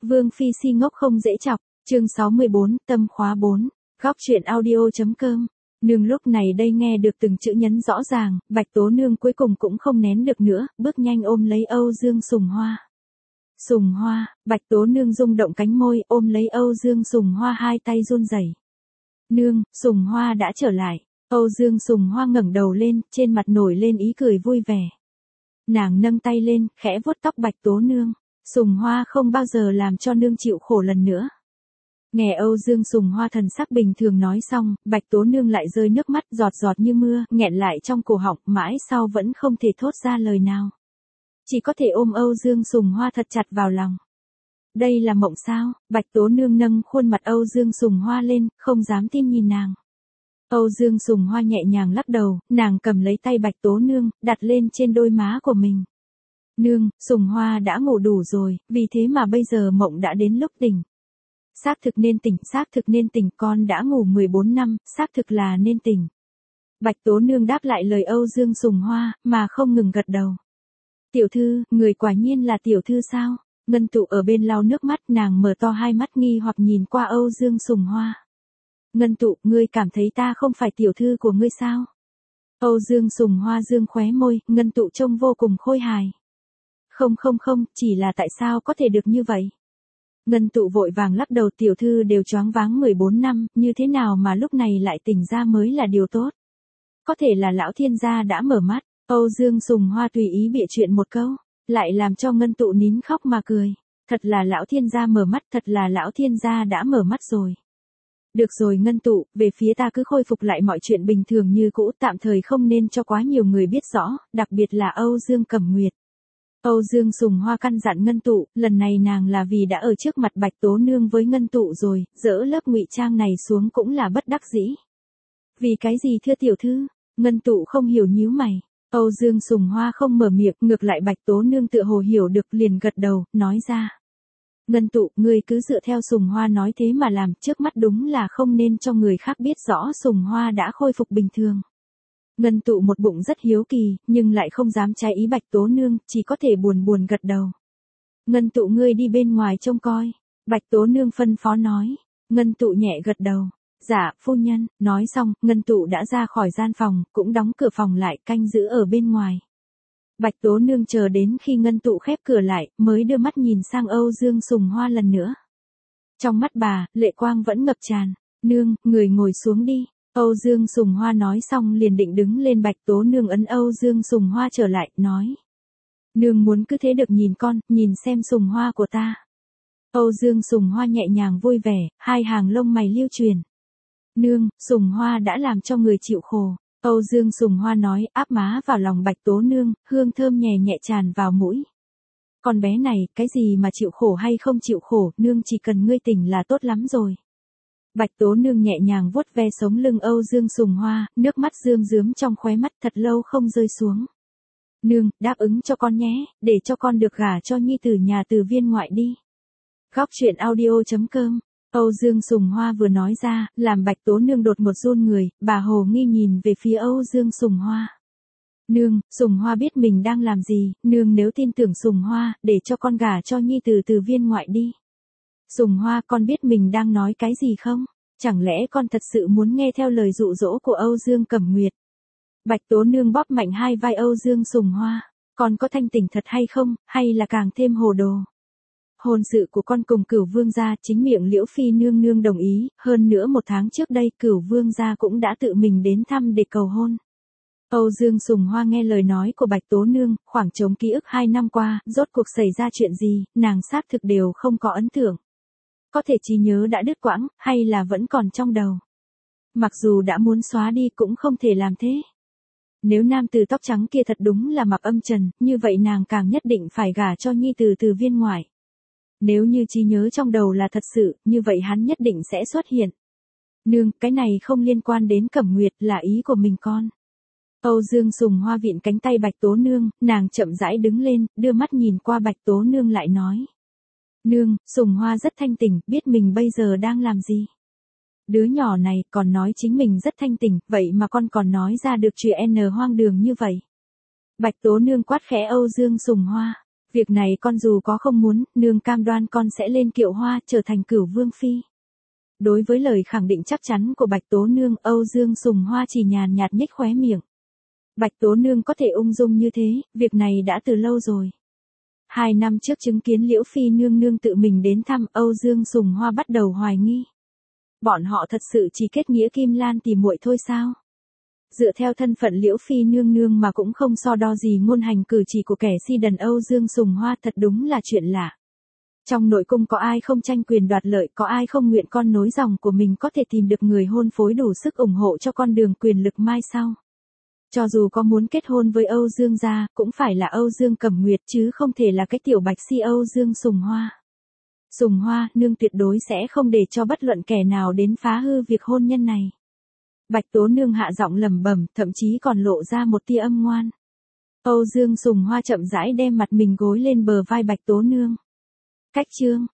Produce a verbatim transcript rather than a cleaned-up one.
Vương Phi si ngốc không dễ chọc, chương sáu mươi bốn, tâm khóa bốn, góc truyện audio.com. Nương lúc này đây nghe được từng chữ nhấn rõ ràng, Bạch Tố Nương cuối cùng cũng không nén được nữa, bước nhanh ôm lấy Âu Dương Sùng Hoa. Sùng Hoa, Bạch Tố Nương rung động cánh môi, ôm lấy Âu Dương Sùng Hoa, hai tay run rẩy. Nương, Sùng Hoa đã trở lại. Âu Dương Sùng Hoa ngẩng đầu lên, trên mặt nổi lên ý cười vui vẻ. Nàng nâng tay lên, khẽ vuốt tóc Bạch Tố Nương. Sùng Hoa không bao giờ làm cho nương chịu khổ lần nữa. Nghe Âu Dương Sùng Hoa thần sắc bình thường nói xong, Bạch Tố Nương lại rơi nước mắt giọt giọt như mưa, nghẹn lại trong cổ họng, mãi sau vẫn không thể thốt ra lời nào. Chỉ có thể ôm Âu Dương Sùng Hoa thật chặt vào lòng. Đây là mộng sao? Bạch Tố Nương nâng khuôn mặt Âu Dương Sùng Hoa lên, không dám tin nhìn nàng. Âu Dương Sùng Hoa nhẹ nhàng lắc đầu, nàng cầm lấy tay Bạch Tố Nương, đặt lên trên đôi má của mình. Nương, Sùng Hoa đã ngủ đủ rồi, vì thế mà bây giờ mộng đã đến lúc tỉnh. Xác thực nên tỉnh, xác thực nên tỉnh, con đã ngủ mười bốn năm, xác thực là nên tỉnh. Bạch Tố Nương đáp lại lời Âu Dương Sùng Hoa, mà không ngừng gật đầu. Tiểu thư, người quả nhiên là tiểu thư sao? Ngân Tụ ở bên lau nước mắt, nàng mở to hai mắt nghi hoặc nhìn qua Âu Dương Sùng Hoa. Ngân Tụ, ngươi cảm thấy ta không phải tiểu thư của ngươi sao? Âu Dương Sùng Hoa dương khóe môi, Ngân Tụ trông vô cùng khôi hài. Không không không, chỉ là tại sao có thể được như vậy? Ngân Tụ vội vàng lắc đầu, tiểu thư đều choáng váng mười bốn năm, như thế nào mà lúc này lại tỉnh ra mới là điều tốt. Có thể là lão thiên gia đã mở mắt. Âu Dương Sùng Hoa tùy ý bịa chuyện một câu, lại làm cho Ngân Tụ nín khóc mà cười. Thật là lão thiên gia mở mắt, thật là lão thiên gia đã mở mắt rồi. Được rồi Ngân Tụ, về phía ta cứ khôi phục lại mọi chuyện bình thường như cũ, tạm thời không nên cho quá nhiều người biết rõ, đặc biệt là Âu Dương Cẩm Nguyệt. Âu Dương Sùng Hoa căn dặn Ngân Tụ, lần này nàng là vì đã ở trước mặt Bạch Tố Nương với Ngân Tụ rồi, dỡ lớp ngụy trang này xuống cũng là bất đắc dĩ. Vì cái gì thưa tiểu thư? Ngân Tụ không hiểu nhíu mày. Âu Dương Sùng Hoa không mở miệng, ngược lại Bạch Tố Nương tựa hồ hiểu được liền gật đầu, nói ra. Ngân Tụ, ngươi cứ dựa theo Sùng Hoa nói thế mà làm, trước mắt đúng là không nên cho người khác biết rõ Sùng Hoa đã khôi phục bình thường. Ngân Tụ một bụng rất hiếu kỳ, nhưng lại không dám trái ý Bạch Tố Nương, chỉ có thể buồn buồn gật đầu. Ngân Tụ ngươi đi bên ngoài trông coi. Bạch Tố Nương phân phó nói. Ngân Tụ nhẹ gật đầu. Dạ, phu nhân. Nói xong, Ngân Tụ đã ra khỏi gian phòng, cũng đóng cửa phòng lại, canh giữ ở bên ngoài. Bạch Tố Nương chờ đến khi Ngân Tụ khép cửa lại, mới đưa mắt nhìn sang Âu Dương Sùng Hoa lần nữa. Trong mắt bà, lệ quang vẫn ngập tràn. Nương, người ngồi xuống đi. Âu Dương Sùng Hoa nói xong liền định đứng lên, Bạch Tố Nương ấn Âu Dương Sùng Hoa trở lại, nói. Nương muốn cứ thế được nhìn con, nhìn xem Sùng Hoa của ta. Âu Dương Sùng Hoa nhẹ nhàng vui vẻ, hai hàng lông mày lưu truyền. Nương, Sùng Hoa đã làm cho người chịu khổ. Âu Dương Sùng Hoa nói, áp má vào lòng Bạch Tố Nương, hương thơm nhẹ nhẹ tràn vào mũi. Con bé này, cái gì mà chịu khổ hay không chịu khổ, nương chỉ cần ngươi tỉnh là tốt lắm rồi. Bạch Tố Nương nhẹ nhàng vuốt ve sống lưng Âu Dương Sùng Hoa, nước mắt rơm rớm trong khóe mắt thật lâu không rơi xuống. Nương, đáp ứng cho con nhé, để cho con được gả cho nhi tử nhà Từ Viên ngoại đi. Góc truyện audio.com. Âu Dương Sùng Hoa vừa nói ra, làm Bạch Tố Nương đột một run người, bà hồ nghi nhìn về phía Âu Dương Sùng Hoa. Nương, Sùng Hoa biết mình đang làm gì, nương nếu tin tưởng Sùng Hoa, để cho con gả cho nhi tử Từ Viên ngoại đi. Sùng Hoa, con biết mình đang nói cái gì không? Chẳng lẽ con thật sự muốn nghe theo lời dụ dỗ của Âu Dương Cẩm Nguyệt? Bạch Tố Nương bóp mạnh hai vai Âu Dương Sùng Hoa. Con có thanh tỉnh thật hay không, hay là càng thêm hồ đồ? Hôn sự của con cùng Cửu Vương gia, chính miệng Liễu Phi nương nương đồng ý, hơn nữa một tháng trước đây Cửu Vương gia cũng đã tự mình đến thăm để cầu hôn. Âu Dương Sùng Hoa nghe lời nói của Bạch Tố Nương, khoảng trống ký ức hai năm qua, rốt cuộc xảy ra chuyện gì, nàng xác thực đều không có ấn tượng. Có thể trí nhớ đã đứt quãng, hay là vẫn còn trong đầu. Mặc dù đã muốn xóa đi cũng không thể làm thế. Nếu nam tử tóc trắng kia thật đúng là Mạc Âm Trần, như vậy nàng càng nhất định phải gả cho nhi tử Từ Viên ngoại. Nếu như trí nhớ trong đầu là thật sự, như vậy hắn nhất định sẽ xuất hiện. Nương, cái này không liên quan đến Cẩm Nguyệt, là ý của mình con. Âu Dương Sùng Hoa vịn cánh tay Bạch Tố Nương, nàng chậm rãi đứng lên, đưa mắt nhìn qua Bạch Tố Nương lại nói. Nương, Sùng Hoa rất thanh tỉnh, biết mình bây giờ đang làm gì. Đứa nhỏ này còn nói chính mình rất thanh tỉnh, vậy mà con còn nói ra được chuyện N hoang đường như vậy. Bạch Tố Nương quát khẽ Âu Dương Sùng Hoa. Việc này con dù có không muốn, nương cam đoan con sẽ lên kiệu hoa, trở thành cửu vương phi. Đối với lời khẳng định chắc chắn của Bạch Tố Nương, Âu Dương Sùng Hoa chỉ nhàn nhạt nhếch khóe miệng. Bạch Tố Nương có thể ung dung như thế, việc này đã từ lâu rồi. Hai năm trước chứng kiến Liễu Phi nương nương tự mình đến thăm, Âu Dương Sùng Hoa bắt đầu hoài nghi. Bọn họ thật sự chỉ kết nghĩa Kim Lan tỷ muội thôi sao? Dựa theo thân phận Liễu Phi nương nương mà cũng không so đo gì ngôn hành cử chỉ của kẻ si đần Âu Dương Sùng Hoa, thật đúng là chuyện lạ. Trong nội cung có ai không tranh quyền đoạt lợi, có ai không nguyện con nối dòng của mình có thể tìm được người hôn phối đủ sức ủng hộ cho con đường quyền lực mai sau. Cho dù có muốn kết hôn với Âu Dương gia, cũng phải là Âu Dương Cẩm Nguyệt chứ không thể là cái tiểu bạch si Âu Dương Sùng Hoa. Sùng Hoa, nương tuyệt đối sẽ không để cho bất luận kẻ nào đến phá hư việc hôn nhân này. Bạch Tố Nương hạ giọng lẩm bẩm, thậm chí còn lộ ra một tia âm ngoan. Âu Dương Sùng Hoa chậm rãi đem mặt mình gối lên bờ vai Bạch Tố Nương. Cách chương